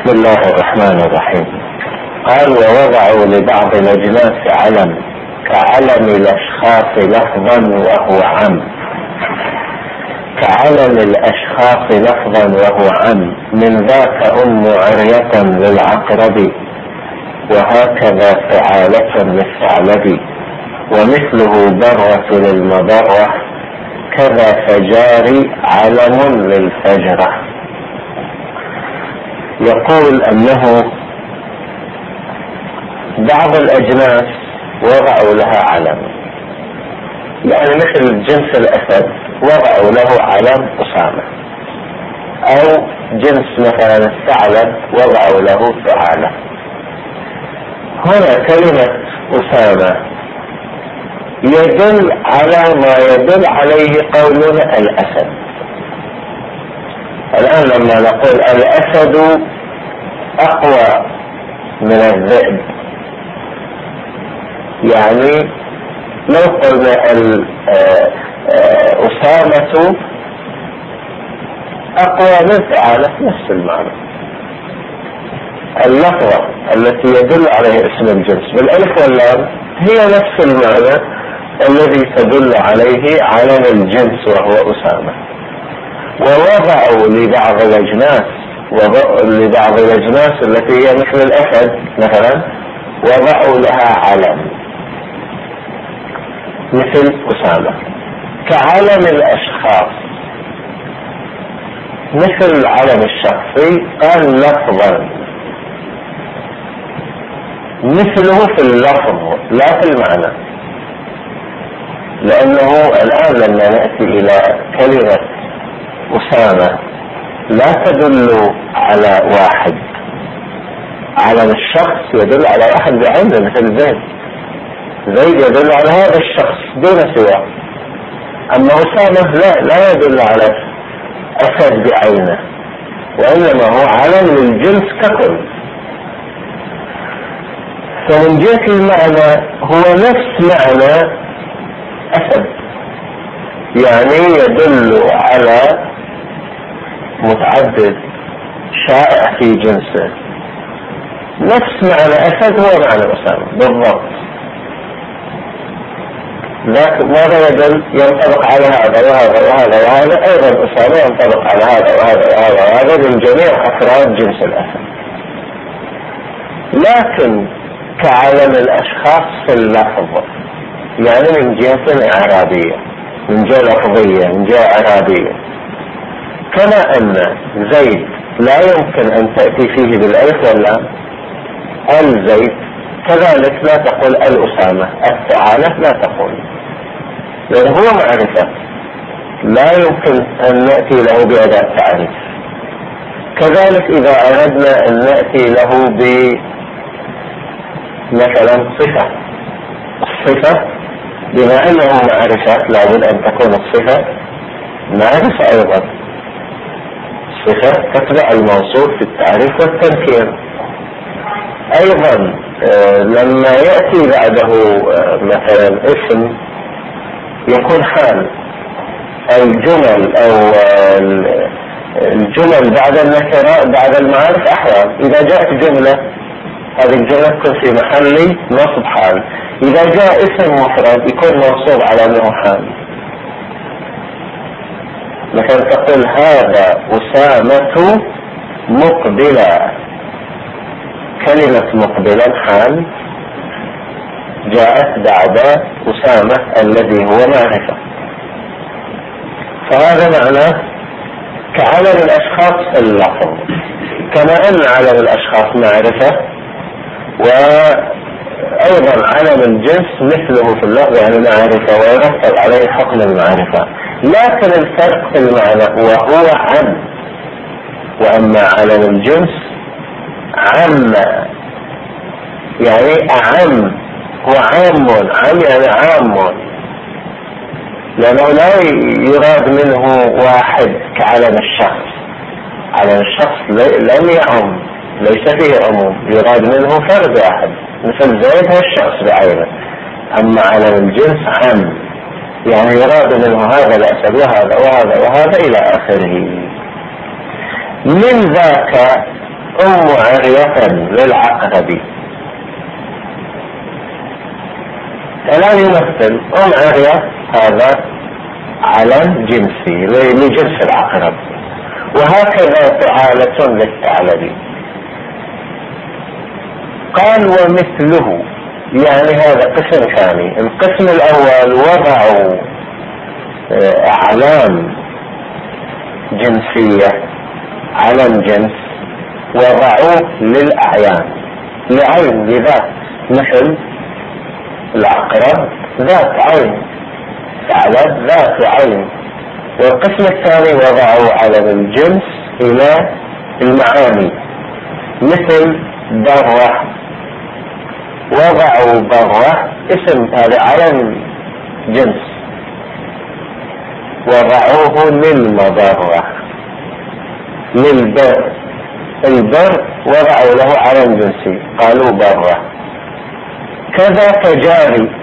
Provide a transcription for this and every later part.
بسم الله الرحمن الرحيم. قال: ووضعوا لبعض الأجناس علم كعلم الأشخاص لفظا وهو عم. كعلم الأشخاص لفظا وهو عم، من ذاك أم عرية للعقرب، وهكذا فعالة للثعلب، ومثله برة للمبرة، كذا فجار علم للفجرة. يقول أنه بعض الأجناس وضعوا لها علم، يعني مثل جنس الأسد وضعوا له علم أسامة، أو جنس مثلا الثعلب وضعوا له ثعالة. هنا كلمة أسامة يدل على ما يدل عليه قولنا الأسد. الآن لما نقول الأسد أقوى من الذئب، يعني لو قلنا أسامة أقوى من ثعالة نفس المعنى. اللفظة التي يدل عليه اسم الجنس بالألف واللام هي نفس المعنى الذي تدل عليه علم الجنس وهو أسامة. ووضعوا لبعض الأجناس التي هي مثل الأسد مثلا وضعوا لها علم مثل أسامة. كعلم الأشخاص مثل العلم الشخصي قال لفظا، مثله في اللفظ لا في المعنى، لأنه الآن لما نأتي إلى كلمة أسامة لا تدل على واحد. علم الشخص يدل على واحد بعينه مثل زيد يدل على هذا الشخص دون سواه. أما أسامة لا يدل على أسد بعينه، وإنما هو علم للجنس ككل. فمن جهة المعنى هو نفس معنى أسد، يعني يدل على متعدد شائع في جنسه. نفس معنى أسد هو معنى أسامة بالضبط، لكن ماذا يدل؟ ينطبق على هذا وهذا وهذا وهذا. أيضا أسامة ينطبق على هذا وهذا وهذا وهذا من جميع أفراد جنس الأسد. لكن كعلم الأشخاص في اللفظ، يعني من جهة إعرابية، من جهة لفظية، من جهة إعرابية. كما أن زيد لا يمكن أن تأتي فيه بالألف واللام الزيد، كذلك لا تقول الأسامة. الثعالة لا تقول، لأنه هو معرفة لا يمكن أن نأتي له بأداة تعريف. كذلك إذا أردنا أن نأتي له مثلا صفة، الصفة بما أنه معرفة لابد أن تكون الصفة معرفة أيضا. الصفة تتبع الموصوف في التعريف والتنكير. أيضا لما يأتي بعده مثلا اسم يكون حال. الجمل أو الجمل بعد النكرة بعد المعارف أحوال. إذا جاءت جملة هذه الجملة تكون في محل نصب حال. إذا جاء اسم مفرد يكون منصوب على أنه حال. مثلا تقول هذا أسامة مقبلة. كلمة مقبلا حال جاءت بعد أسامة الذي هو معرفة. فهذا معناه كعلم الأشخاص اللفظ، كما أن علم الأشخاص معرفة، وأيضا علم الجنس مثله في اللفظ يعني معرفة ويرتب عليه حكم المعرفة. لكن الفرق في المعنى وهو عم، وأما علم الجنس عم يعني أعم، هو عام يعني عام، لأنه لا يراد منه واحد كعلم الشخص. علم الشخص لم يعم، ليس فيه عموم، يراد منه فرد واحد مثل زيد هو الشخص بعينه. أما علم الجنس عام، يعني يراد منه هذا الأسد وهذا وهذا وهذا إلى آخره. من ذاك عرية للعقرب. الآن يمثل عرية هذا علم جنسي لجنس العقرب، وهكذا فعالة للثعلب. قال ومثله، يعني هذا قسم ثاني. القسم الأول وضعوا أعلام جنسية، علم جنس وضعوه للأعيان، لعين، لذات، مثل العقرب ذات عين، ثعلب ذات عين. والقسم الثاني وضعوا علم الجنس إلى المعاني، مثل برة، وضعوا برة اسم هذا علم جنس، وضعوه للمبرة، للبر، البر وضعوا له علم جنسي قالوا برة. كذا فجاري،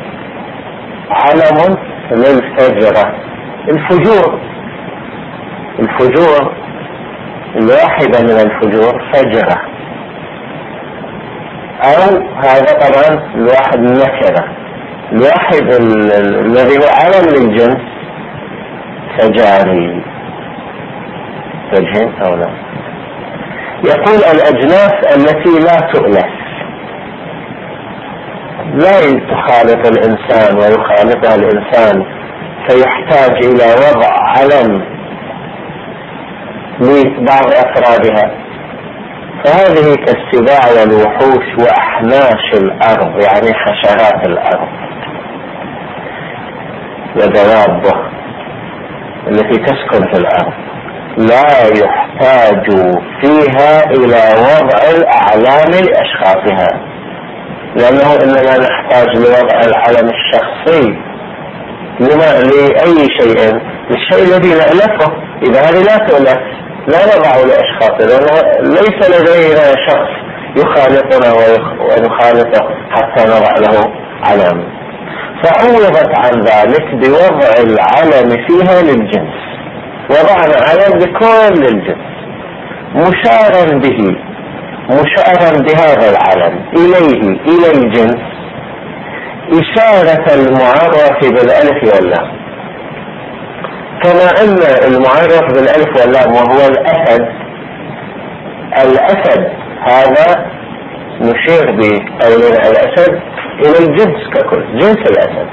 علم للفجرة، الفجور، الفجور الواحدة من الفجور فجرة، أو هذا طبعا الواحد نكرة، الواحد الذي هو علم للجنس فجاري. فجهين أو لا؟ يقول الأجناس التي لا تؤلف، لا تخالط الإنسان ويخالطها الإنسان فيحتاج إلى وضع علم لبعض أفرادها، فهذه كالسباع والوحوش وأحناش الأرض، يعني حشرات الأرض ودوابه التي تسكن في الأرض، لا يحتاج فيها إلى وضع الأعلام لأشخاصها، لأنه إنما نحتاج لوضع العلم الشخصي لأي شيء، للشيء الذي نألفه. إذا هذه لا تؤلف لا نضع لأشخاص، لأنه ليس لدينا شخص يخالطنا ونخالطه حتى نضع له علم. فعوضت عن ذلك بوضع العلم فيها للجنس، وضعنا علم لكل الجنس مشارا به، مشارا بهذا العلم إليه إلى الجنس إشارة المعرف بالألف واللام، كما أن المعرف بالألف واللام وهو الأسد، الأسد هذا نشير بقولنا الأسد إلى الجنس ككل، جنس الأسد.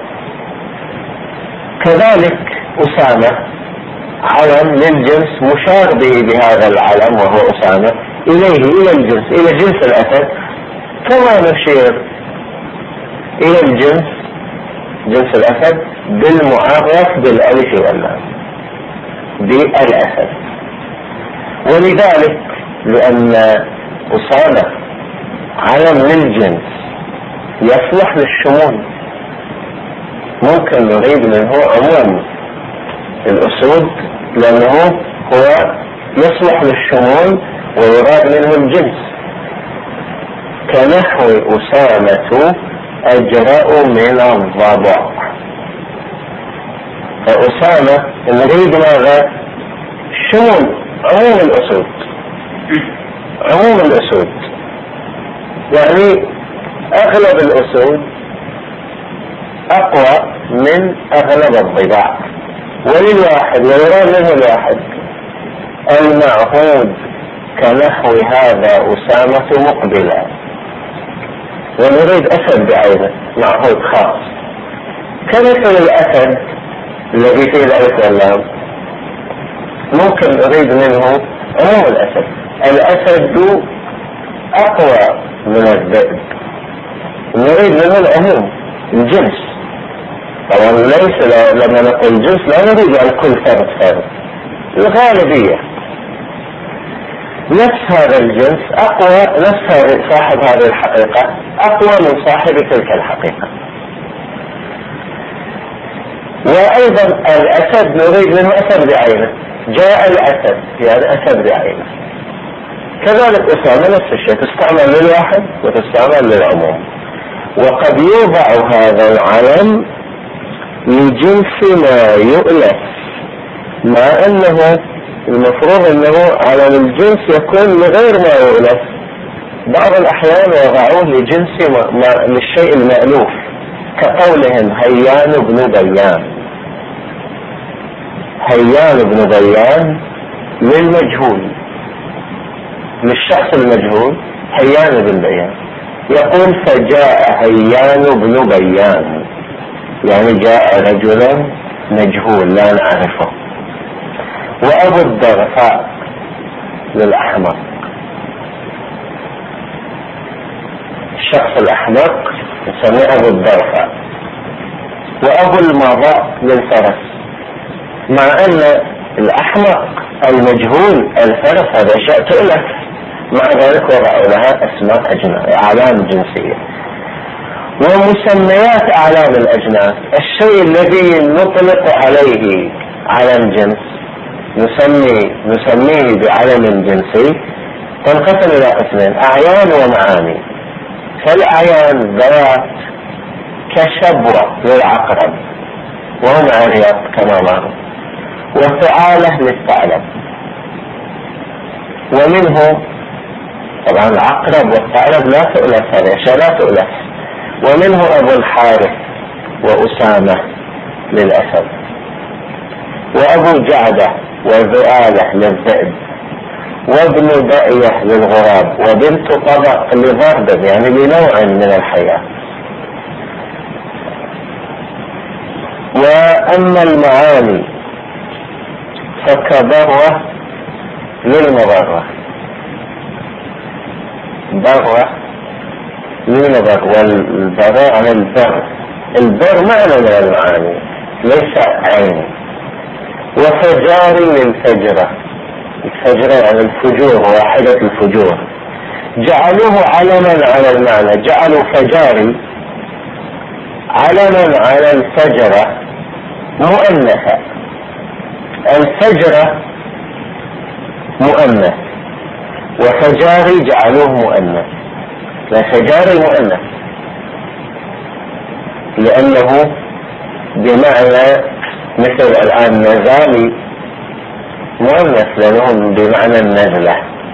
كذلك أسامة علم للجنس مشار به بهذا العلم وهو أسامة إليه إلى الجنس، إلى جنس الأسد، كما نشير إلى الجنس، جنس الأسد، بالمعرف بالألف واللام بالأسد. ولذلك لأن أسامة علم للجنس يصلح للشمول، ممكن نريد منه عموم الأسود لأنه هو يصلح للشمول ويراد منه الجنس، كنحو أسامة أجرأ من الضبع. فأسامة نريد ماذا؟ شمول، عموم الأسود، عموم الأسود، يعني أغلب الأسود أقوى من أغلب الضباع، وللواحد ويراد منه الواحد المعهود، كنحو هذا أسامة مقبلا، ونريد أسد بعينه معهود خاص، كمثل الأسد الذي فيه الألف واللام، ممكن نريد منه عموم الأسد. الأسد أقوى من الذئب، نريد منه العموم، الجنس. طبعا ليس لما نقول جنس لا نريد عن كل فرد، الغالبية. نفس هذا الجنس أقوى، نفس صاحب هذه الحقيقة أقوى من صاحب تلك الحقيقة. وأيضا الأسد نريد منه أسد بعينه، جاء الأسد يعني أسد بعينه. كذلك أسامة نفس الشيء، تستعمل للواحد وتستعمل للعموم. وقد يوضع هذا العلم لجنس ما يؤلف، مع أنه المفروض انه علم الجنس يكون لغير ما يؤلف. بعض الاحيان وضعوه لجنس للشيء المألوف، كقولهم هيان بن بيان. هيان بن بيان للمجهول، للشخص المجهول هيان بن بيان. يقول فجاء هيان بن بيان، يعني جاء رجل مجهول لا نعرفه. وأبو الدغفاء للأحمق، الشخص الأحمق يسميه أبو الدغفاء. وأبو المضاء للفرس، مع أن الأحمق المجهول الفرس هذا شيء تؤلف، مع ذلك وضعوا لها أسماء أعلام جنسية. ومسميات أعلام الأجناس، الشيء الذي نطلق عليه علم جنس نسميه بعلم جنسي تنقسم إلى قسمين: أعيان ومعاني. فالأعيان ذوات كشبوة للعقرب وهم عرياض كما معروف، وفعالة للثعلب. ومنه طبعا العقرب والثعلب لا تؤلف، هذه أشياء لا تؤلف. ومنه أبو الحارث وأسامة للأسد، وأبو جعدة وذؤالة للذئب، وابن دائية للغراب، وبنت طبق لضرب، يعني لنوع من الحياة. وأما المعاني فكبروة للمضرة، بروة للمضر، والبراء عن البر. البر معنى من المعاني ليس عين. وفجاري للفجرة، الفجرة يعني الفجور، واحدة الفجور. جعلوه علما على المعنى، جعلوا فجاري علما على الفجرة مؤنثة. الفجرة مؤنث وفجاري جعلوه مؤنث، فجاري مؤنث لأنه بمعنى مثل الآن نزالي مؤنث لأنهم بمعنى النزلة،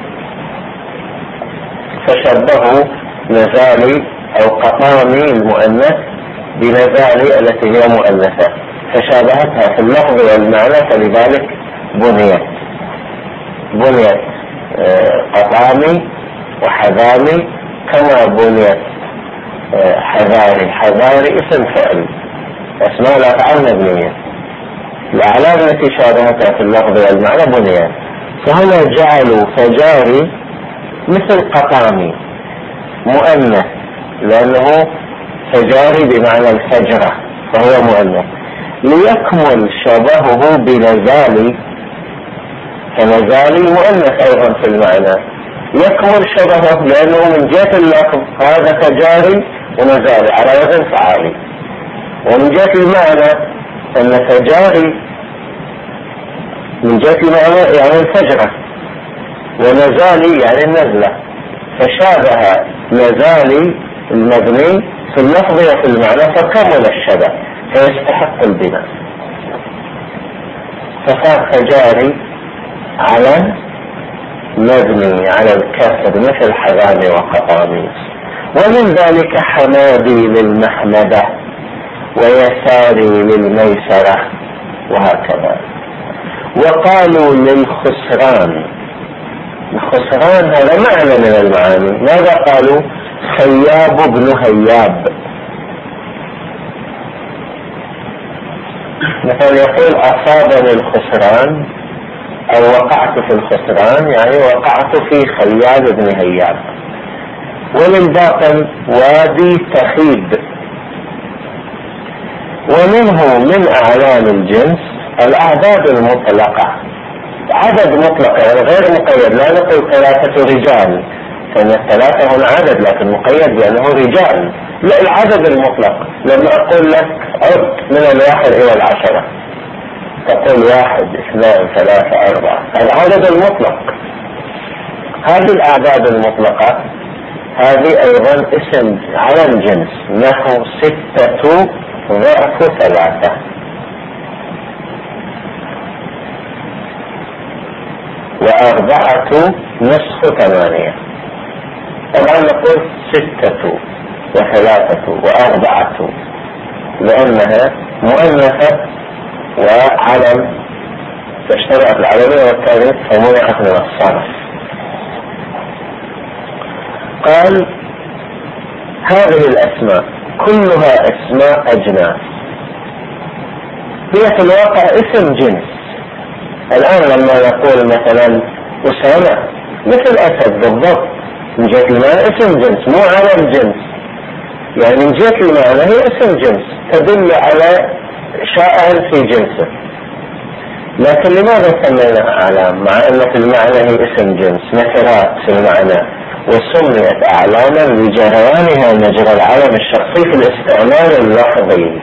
فشبهوا نزالي أو قطامي المؤنث بنزالي التي هي مؤنثة، فشابهتها في اللفظ والمعنى، فلذلك بنيت قطامي وحذامي كما بنيت حذاري اسم فعل، اسماء الأفعال مبنية. الأعلام التي شابهتها في اللفظ والمعنى بنيت. فهنا جعلوا فجاري مثل قطامي مؤنث، لأنه فجاري بمعنى الفجرة فهو مؤنث، ليكمل شبهه بنزالي، فنزالي مؤنث أيضا في المعنى، يكمل شبهه لأنه من جهة اللفظ هذا فجاري ونزالي على وزن فعالي، ومن جهة المعنى أن فجاري من جهة المعنى يعني الفجرة، ونزالي يعني النزلة، فشابه نزالي المبني في اللفظ وفي المعنى فكمل الشبه فيستحق البناء. فصار فجاري على مبني على الكسر مثل حذامي وقطامي. ومن ذلك حمادي للمحمدة ويساري للميسرة وهكذا. وقالوا للخسران، الخسران هذا معنى من المعاني. ماذا قالوا؟ خياب بن هياب، مثلا يقول أصابني الخسران أو وقعت في الخسران، يعني وقعت في خياب بن هياب. وللباطن وادي تخيب. ومنه من أعلام الجنس الأعداد المطلقة، عدد مطلق يعني غير مقيد، لا نقول 3 رجال، فإن 3 هنا عدد لكن مقيد بأنه رجال، لا، العدد المطلق. لما أقول لك عد من 1 إلى 10 تقول 1 2 3 4، العدد المطلق. هذه الأعداد المطلقة هذه أيضا اسم علم جنس، نحو 6 ضعف 3. و4 نصف 8. طبعا نقول 6 و3 و4 لأنها مؤنثة وعلم تشترك العلمية والتأنيث فمنعت من الصرف. قال هذه الأسماء كلها أسماء أجناس، هي في الواقع اسم جنس. الآن لما نقول مثلا أسامة مثل أسد بالضبط، من جهة المعنى اسم جنس مو علم جنس، يعني من جهة المعنى هي اسم جنس تدل على شائع في جنسه. لكن لماذا سميناها أعلام مع أن في المعنى هي اسم جنس نكرات في المعنى، وسميت أعلاما لجريانها مجرى العلم الشخصي في الاستعمال اللفظي،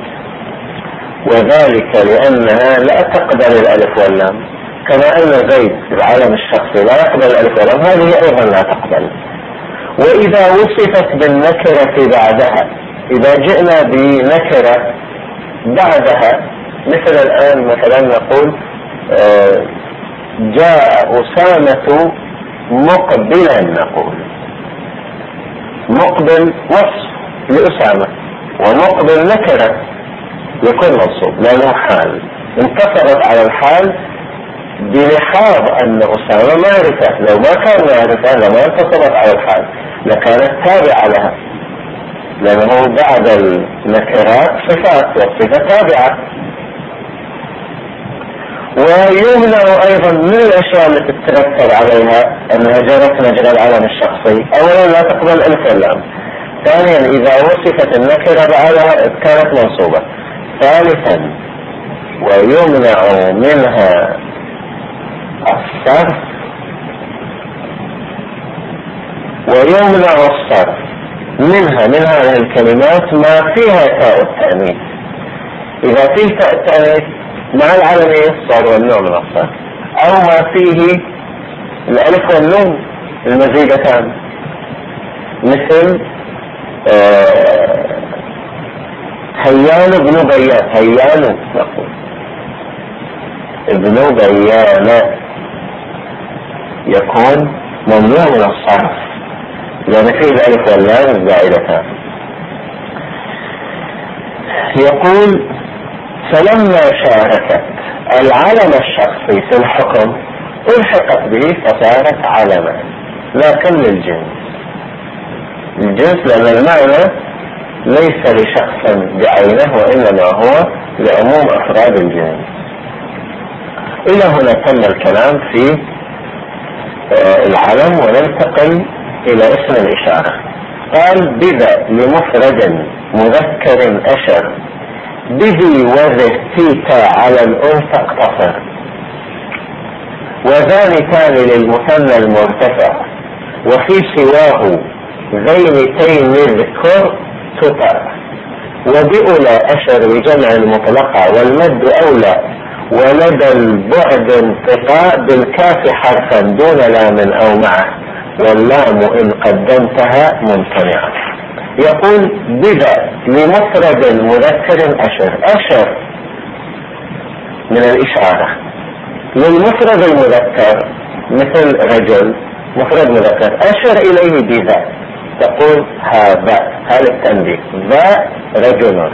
وذلك لأنها لا تقبل الألف واللام، كما أن زيد العلم الشخصي لا يقبل الألف واللام، هذه أيضا لا تقبل. وإذا وصفت بالنكرة بعدها، إذا جئنا بنكرة بعدها، مثل الآن مثلا نقول جاء أسامة مقبلا، نقول مقبل وصف لأسامة ومقبل نكرة يكون منصوب لأنه حال، انتصرت على الحال بلحاظ أن أسامة معرفة، لو ما كان معرفة لما انتصرت على الحال لكانت تابعة لها، لأنه بعد النكرات صفات والصفة تابعة. ويمنع أيضا من الأشياء التي تترتب عليها أنها جرت مجرى العلم الشخصي، أولا لا تقبل ألف واللام، ثانيا إذا وصفت النكرة بعدها كانت منصوبة، ثالثا ويمنع منها الصرف، ويمنع الصرف منها من هذه الكلمات ما فيها تاء التأنيث. إذا فيه تاء التأنيث مع العلمية صار والنوع من الصرف، أو ما فيه الألف والنون المزيدتان، مثل هيان بن بيان، هيان نقول ابن بيان يكون ممنوع من الصرف لأن فيه الألف واللام الزائدتان. يقول فلما شاركت العلم الشخصي في الحكم الحقت به فصارت علما، لكن للجنس لأن المعنى ليس لشخص بعينه وإنما هو لعموم أفراد الجنس. إلى هنا تم الكلام في العلم، وننتقل إلى اسم الإشارة. قال بذا لمفرد مذكر أشر به وذه تيتا على الأنثى اقتصر، وذان تان للمثنى المرتفع، وفي سواه ذينتين اذكر تطع، وبأولى أشر بجمع المطلقة والمد أولى، ولدى البعد انقطاع بالكاف حرفا دون لام أو معه، واللام إن قدمتها ممتنعة. يقول بذا لمفرد مذكر أشر من الإشارة للمفرد المذكر مثل رجل مفرد مذكر أشر إليه بذا، تقول هذا التنبيه ذا رجل،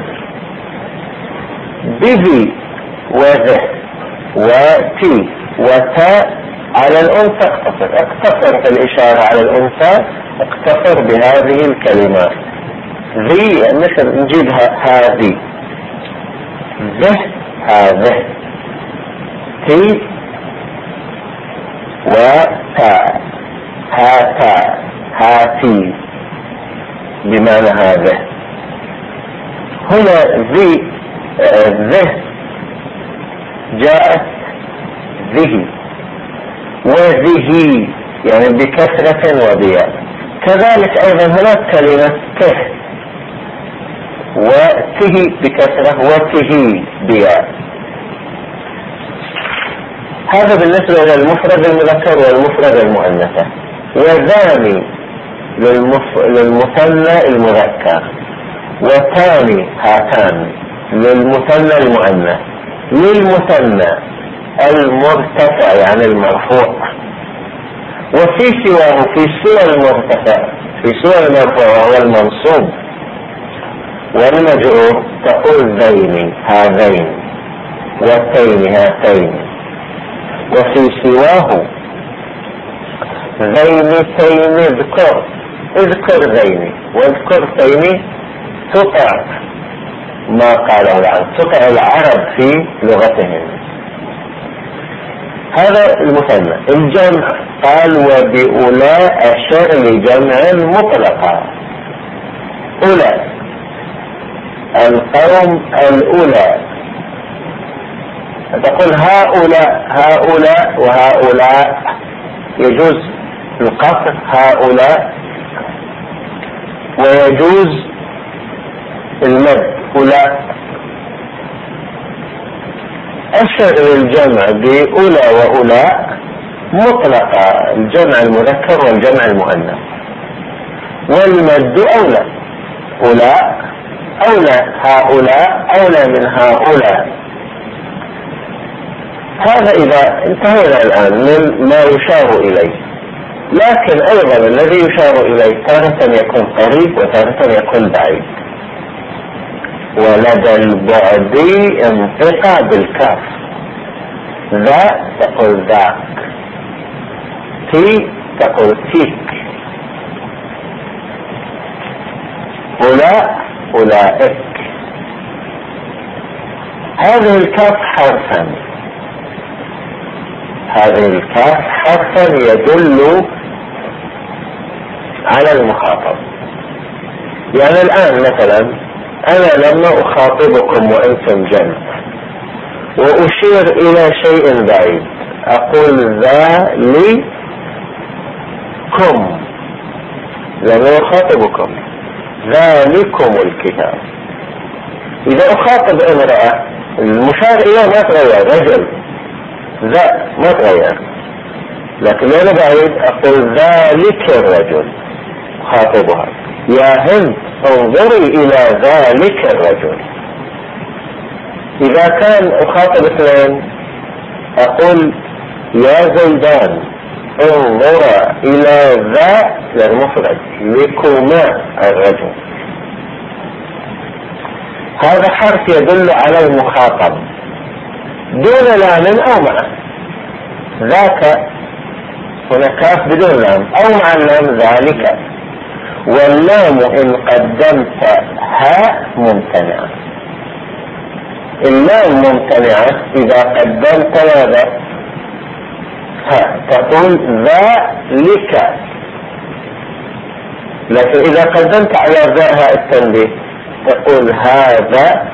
بذي وذه وتي وتاء على الأنثى اقتصر في الإشارة على الأنثى، اقتصر بهذه الكلمات. ذي مثل نجيبها هذه، ذه هذه، تي وتاء هاتا هاتي بمعنى هذا. هنا ذي ذه جاءت ذه، وذه يعني بكسرة وبياء. كذلك أيضا هناك كلمة ته وته بكسرة وته بياء. هذا بالنسبة إلى المفرد المذكر والمفرد المؤنثة. وذان للمثنى المذكر، وتاني هاتان للمثنى المؤنث. للمثنى المرتفع يعني المرفوع، وفي سواه في سوى المرتفع في سوى المرفوع وهو المنصوب والمجرور تقول ذين هذين وتين هاتين. وفي سواه ذينتين اذكر ذين واذكر تين تطع ما قاله العرب، تطع العرب في لغتهم. هذا المثنى. الجمع قال وبأولى أشر لجمع مطلقا. أولى القوم الأولى، تقول هؤلاء وهؤلاء، يجوز القصر هؤلاء ويجوز المد أولى. أشر للجمع بأولى وأولاء مطلقة، الجمع المذكر والجمع المؤنث، والمد أولى، أولاء أولى، هؤلاء أولى من هؤلاء. هذا إذا انتهينا الآن من ما يشار إليه. لكن أيضا الذي يشار إليه تارة يكون قريب وتارة يكون بعيد. ولدى البعد انطق بالكاف، ذا تقول ذاك، تي تقول تيك، أولئك. هذه الكاف حرفا يدل على المخاطب. يعني الآن مثلا أنا لما أخاطبكم وأنتم جمع وأشير إلى شيء بعيد أقول ذلكم لما أخاطبكم، ذلكم الكتاب. إذا أخاطب امرأة المشار إليه ما تغير، رجل ذا ما تغير، لكن أنا بعيد أقول ذلك الرجل خاطبها، يا هند انظري إلى ذلك الرجل. إذا كان أخاطب اثنين أقول يا زيدان انظر إلى ذا المفرد لكما الرجل. هذا حرف يدل على المخاطب دون لام أو معه. ذاك هنا كاف بدون لام أو مع اللام ذلك. واللام إن قدمت ها ممتنعة، اللام ممتنعة إذا قدمت ماذا؟ ها، تقول ذلك. لكن إذا قدمت على ذا التنبيه تقول هذا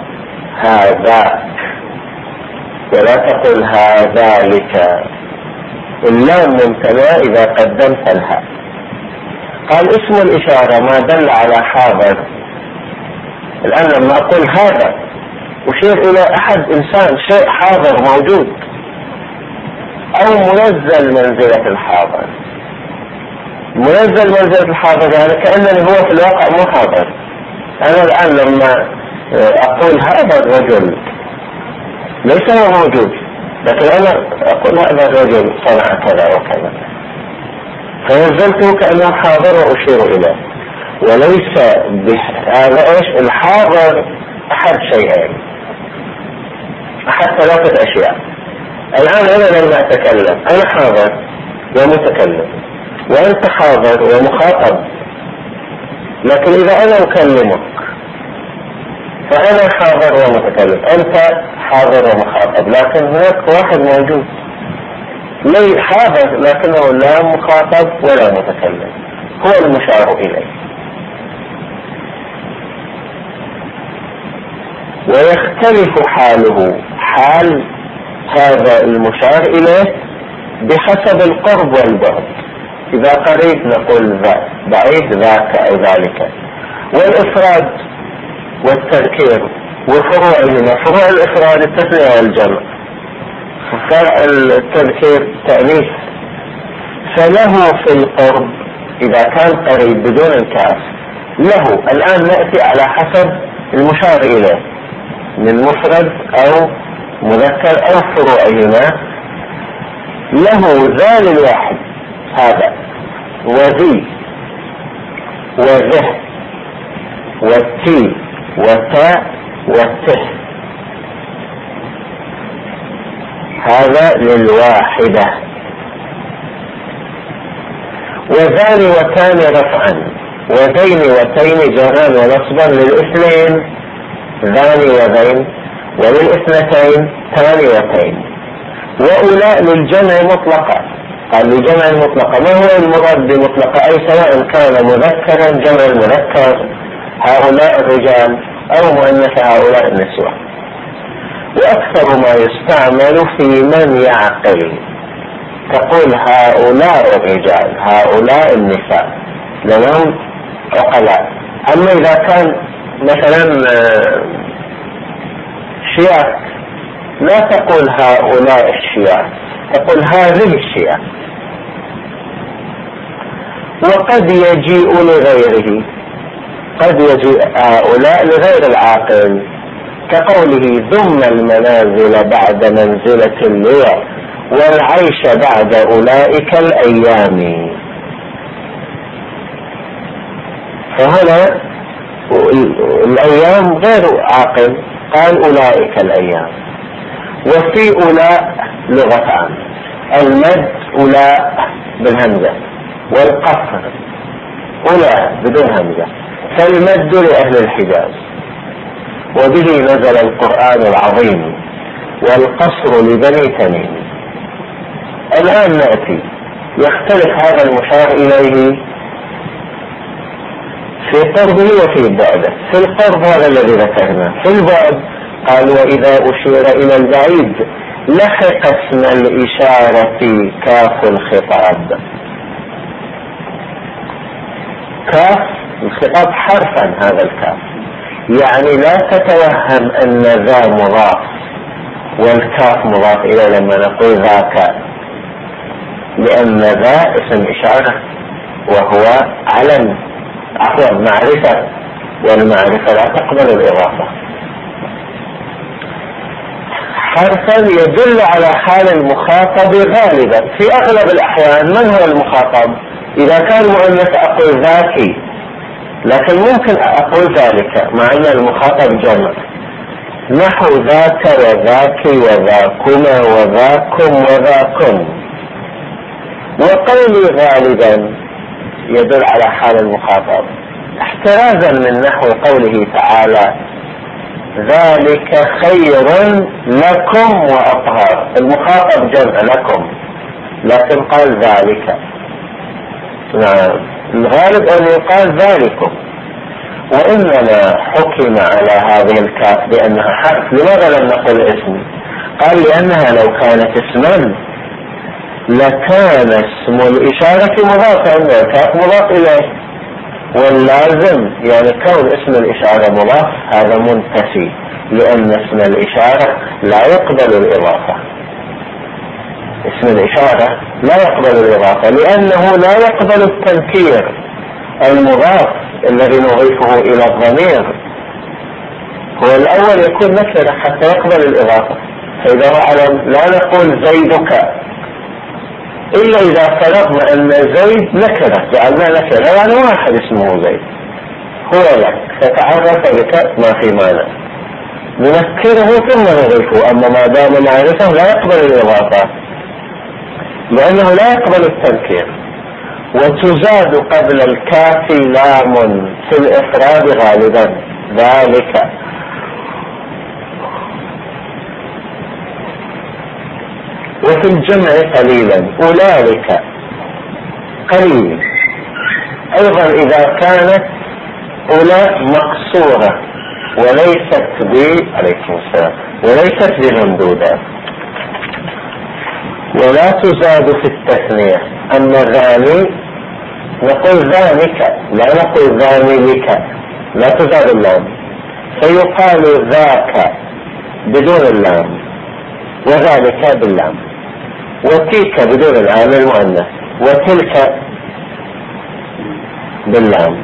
ولا تقول هذلك. اللام ممتنعة إذا قدمت الها. قال اسم الإشارة ما دل على حاضر. الآن لما أقول هذا أشير إلى أحد إنسان، شيء حاضر موجود أو منزل منزلة الحاضر. منزل منزلة الحاضر يعني كأنني هو في الواقع مو حاضر. أنا الآن لما أقول هذا الرجل ليس هو موجود، لكن أنا أقول هذا الرجل صنع كذا وكذا، فنزلته كأنه حاضر وأشير إليه. وليس هذا إيش الحاضر؟ أحد شيئين، أحد ثلاثة أشياء. الآن أنا لما أتكلم أنا حاضر ومتكلم، وأنت حاضر ومخاطب. لكن إذا أنا أكلمك فأنا حاضر ومتكلم، أنت حاضر ومخاطب، لكن هناك واحد موجود لي حاضر لكنه لا مخاطب ولا متكلم، هو المشار إليه. ويختلف حاله، حال هذا المشار إليه بحسب القرب والبعد. إذا قريب نقول ذا، بعيد ذاك أو ذلك. والإفراد والتذكير وفروعهما، فروع الإفراد التثنية والجمع، فرع التذكير تأنيث. فله في القرب إذا كان قريب بدون الكاف له. الآن نأتي على حسب المشار إليه من مفرد أو مذكر أو فروعهما له ذا للواحد هذا، وذي وذه والتي وتاء والته، هذا للواحدة. وذان وتان رفعا، وذين وتين جران ونصبا للاثنين ذان وذين، وللاثنتين تان وتين. وأولاء للجمع مطلقا، قال لجمع مطلقا. ما هو المراد بمطلقا؟ أي سواء كان مذكرا جمع المذكر هؤلاء الرجال أو مؤنث هؤلاء النسوة. وأكثر ما يستعمل في من يعقل، تقول هؤلاء الرجال هؤلاء النساء لهم عقلاء. أما إذا كان مثلا شيعة لا تقول هؤلاء الشيعة، تقول هذه الشيعة. وقد يجيء لغيره، قد يجيء هؤلاء لغير العاقل، كقوله ثم المنازل بعد منزلة اللواء والعيش بعد أولئك الأيام. فهنا الأيام غير عاقل، قال أولئك الأيام. وفي أولاء لغتان، المد أولاء بالهمزة، والقصر أولاء بدون همزة. فالمد لأهل الحجاز وبه نزل القرآن العظيم، والقصر لبني تميم. الآن نأتي يختلف هذا المشار إليه في قربه وفي بعده. في القرب هذا الذي ذكرناه، في البعد قال وإذا أشير إلى البعيد لحق اسم الإشارة كاف الخطاب. كاف الخطاب حرفا، هذا الكاف يعني لا تتوهم أن ذا مضاف والكاف مضاف إليه لما نقول ذاك، لأن ذا اسم إشارة وهو علم، عفوا معرفة، والمعرفة لا تقبل الإضافة. حرفا يدل على حال المخاطب غالبا. في أغلب الأحيان من هو المخاطب؟ إذا كان مؤنث أقول ذاكي، لكن ممكن أقول ذلك مع أن المخاطب جمع، نحو ذاك وذاك وذاكما وذاكم وذاكم. وقولي غالبا يدل على حال المخاطب، احترازا من نحو قوله تعالى ذلك خير لكم وأطهر. المخاطب جمع لكم، لكن قال ذلك. نعم، الغالب أن يقال ذلكم. وإنما حكم على هذه الكاف بأنها حرف. لماذا لم نقل اسم؟ قال لأنها لو كانت اسما لكان اسم الإشارة مضافا والكاف مضاف إليه، واللازم يعني كون اسم الإشارة مضاف هذا منتفي، لأن اسم الإشارة لا يقبل الإضافة. اسم الإشارة لا يقبل الإضافة لأنه لا يقبل التنكير. المضاف الذي نضيفه إلى الضمير هو الأول يكون نكرة حتى يقبل الإضافة. فإذا هو علم لا نقول زيدك إلا إذا فرضنا أن زيد نكرة، جعلنا نكرة يعني واحد اسمه زيد هو لك، فتعرف بك ما في معنى، ننكره ثم نضيفه. أما ما دام معرفة لا يقبل الإضافة لأنه لا يقبل التنكير. وتزاد قبل الكاف لام في الإفراد غالبا، ذلك. وفي الجمع قليلا، أولئك قليل. أيضا إذا كانت أولى مقصورة وليست عليكم السلام وليست بممدودة، ولا تزاد في التثنية. أما ذاني نقول ذانك، لا نقول ذاني لك، لا تزاد اللام، فيقال ذاك بدون اللام وذلك باللام، وتلك بدون العام المؤنث، وتلك باللام،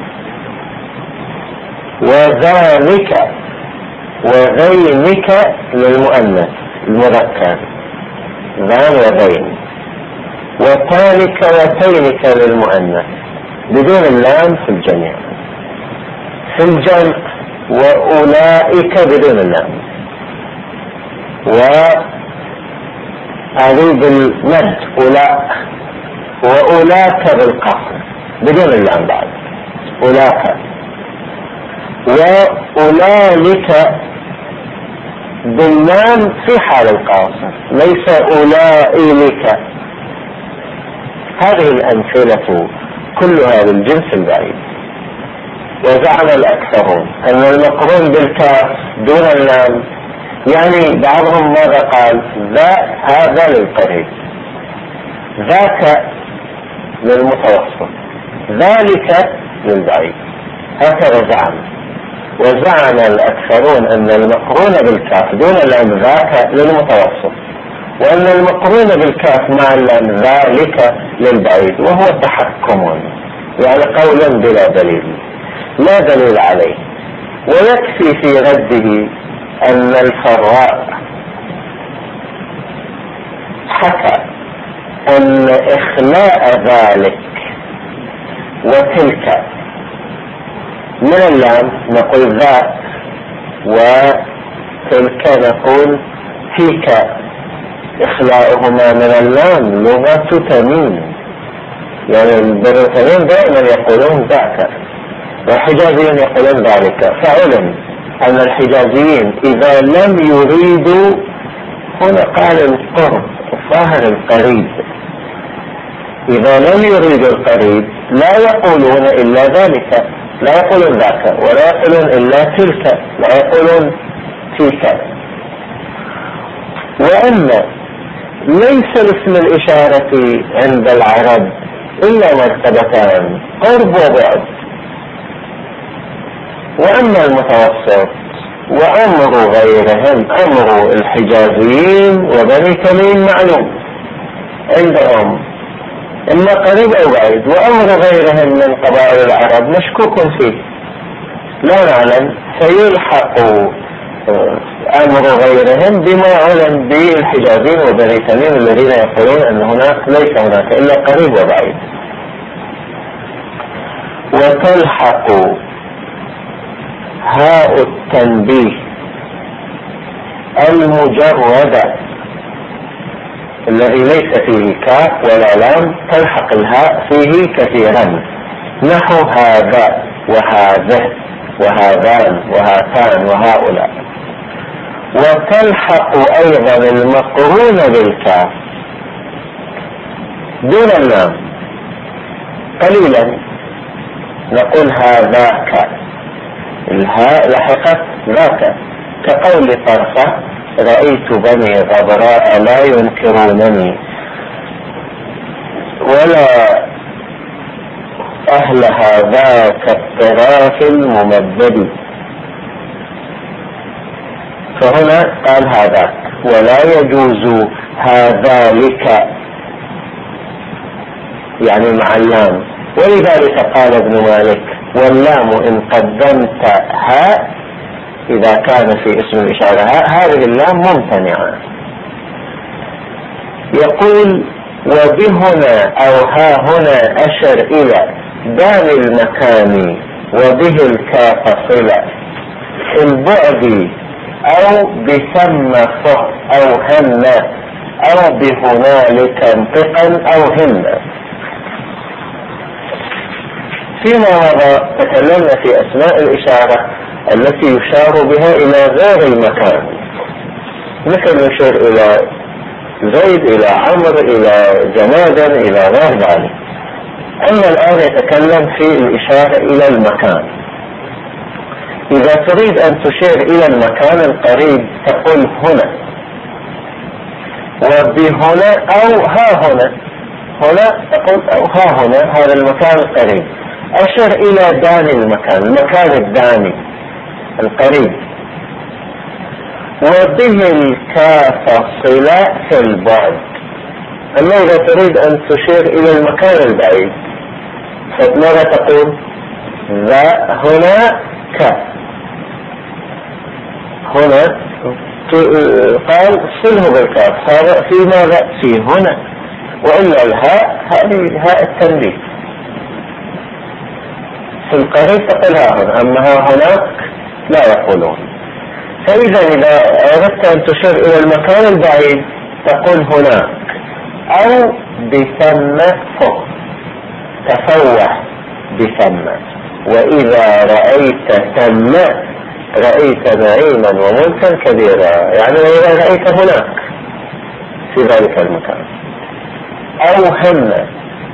وذلك وذينك للمؤنث المذكر، ذان وذين. وتالك وتينك للمؤنث بدون اللام في الجميع. في الجمع وأولئك بدون اللام، وهذه بالمد أولاء، وأولاك بالقاف بدون اللام بعد أولاك، وأولئك باللام في حال القاصر ليس أولئك. هذه الأمثلة كلها بالجنس البعيد. وزعم الأكثرون أن المقرون بالكاف دون اللام، يعني بعضهم ماذا قال؟ هذا للقريب، ذاك للمتوسط، ذلك للبعيد، هكذا زعم. وزعم الأكثرون أن المقرون بالكاف دون اللام ذاك للمتوسط، وأن المقرون بالكاف مع اللام ذلك للبعيد، وهو تحكم، يعني قول بلا دليل لا دليل عليه. ويكفي في رده أن الفراء حكى أن إخلاء ذلك وتلك من اللام نقول ذات، وتلك نقول تلك. إخلاؤهما من اللام لغة تميم، يعني بنو تميم دائما يقولون ذاك، والحجازيين يقولون ذلك. فعلم أن الحجازيين إذا لم يريدوا، هنا قال القرب ظاهر القريب، إذا لم يريدوا القريب لا يقولون إلا ذلك، لا يقولون ذاك، ولا يقولون إلا تلك، لا يقولون تلك. وأن ليس لاسم الإشارة عند العرب إلا مرتبتان، قرب وبعد. وأما المتوسط وأمر غيرهم، أمر الحجازيين وبني تميم معلوم عندهم إما قريب أو بعيد، وأمر غيرهم من قبائل العرب مشكوك فيه لا نعلم، فيلحق أمر غيرهم بما علم بالحجازين وبني تميم الذين يقولون أن هناك ليس هناك إلا قريب وبعيد. وتلحق هاء التنبيه المجردة الذي ليس فيه كاف ولا لام، تلحق الهاء فيه كثيرا، نحو هذا وهذه وهذان وهاتان وهؤلاء. وتلحق أيضا المقرون بالكاف دون اللام قليلا، نقول هذاك، الهاء لحقت ذاك، كقول طرفة رأيت بني غبراء لا ينكرونني، ولا أهل هذاك الطراف الممدد. فهنا قال هذاك، ولا يجوز هذالك يعني مع اللام. ولذلك قال ابن مالك واللام إن قدمت هاء إذا كان في اسم الإشارة هذه اللام ممتنعة. يقول وبهنا أو ها هنا أشر إلى دام المكان وبه الكاف صلة البعد أو بثم فه أو هن أو بهنالك انطقا أو هن. فيما مضى تكلمنا في أسماء الإشارة التي يشار بها إلى غير المكان، مثل يشير إلى زيد، إلى عمرو، إلى جمادا، إلى غير ذلك. أما الآن يتكلم في الإشارة إلى المكان. إذا تريد أن تشير إلى المكان القريب تقول هنا، وبهنا أو ها هنا، هنا تقول أو ها هنا، هذا المكان القريب. أشر إلى داني المكان، المكان الداني القريب. وبه الكاف صلة في البعد. أما إذا تريد أن تشير إلى المكان البعيد فماذا تقول؟ ذا هنا ك، هنا قال صله بالكاف، هذا في ماذا؟ في هنا. وإلا الهاء هذه هاء التنبيه، في القريب تقول ها هنا، أما ها هناك لا يقولون. فإذا إذا أردت أن تشير إلى المكان البعيد تقول هناك، أو بثم فوق، تفوح بثم. وإذا رأيت ثم رأيت نعيما وملكا كبيرا، يعني وإذا رأيت هناك في ذلك المكان. أو هن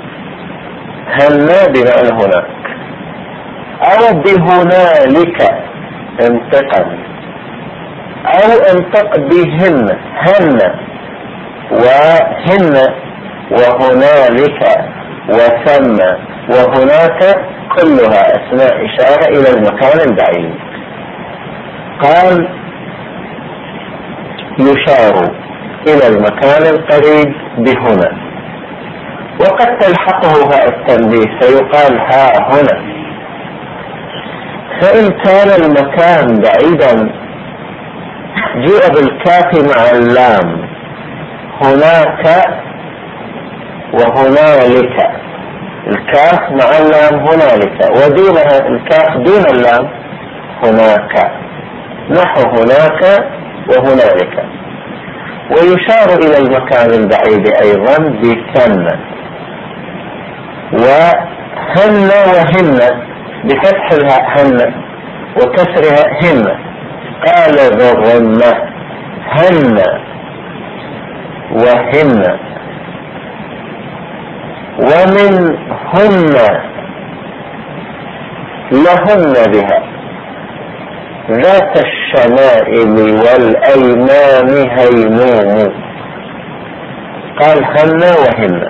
بمعنى هناك، أو بهنالك انتقا، أو انتق بهن، هن وهن وهنالك وثم وهناك كلها أسماء إشارة إلى المكان البعيد. قال يشار إلى المكان القريب بهنا، وقد تلحقه هاء التنبيه فيقال ها هنا. فإن كان المكان بعيدا جاء بالكاف مع اللام، هناك وهنالك، الكاف مع اللام هنالك، ودونها الكاف دون اللام هناك، نحو هناك وهنالك. ويشار إلى المكان البعيد أيضا بثم، وهن وهن بفتح هن وكسرها هن. قال ذو الرمة هن وهن. ومن هن لهن بها ذات الشمائل والأيمان هيموم. قال هن وهن.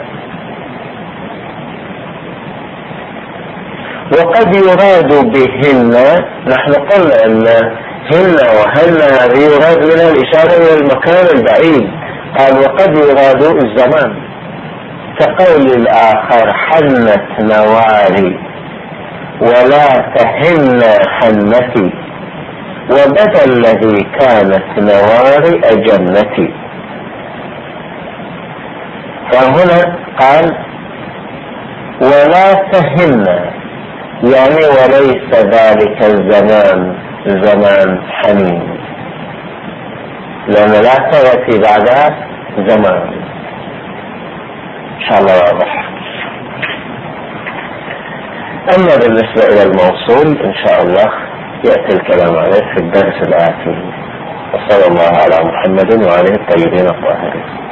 وقد يراد بهن، نحن قلنا أن هن وهن هذه يراد منها الإشارة إلى المكان البعيد. قال وقد يراد الزمان، كقول الآخر حنت نواري ولا تهن حنتي، وبدا الذي كانت نواري أجنتي. فهنا قال ولا تهن، يعني وليس ذلك الزمان زمان حنين، لأن لا تأتي بعدها زمان. إن شاء الله واضح. أما بالنسبة إلى الموصول إن شاء الله يأتي الكلام عليه في الدرس الآتي. وصلى الله على محمد وعليه الطيبين الطاهرين.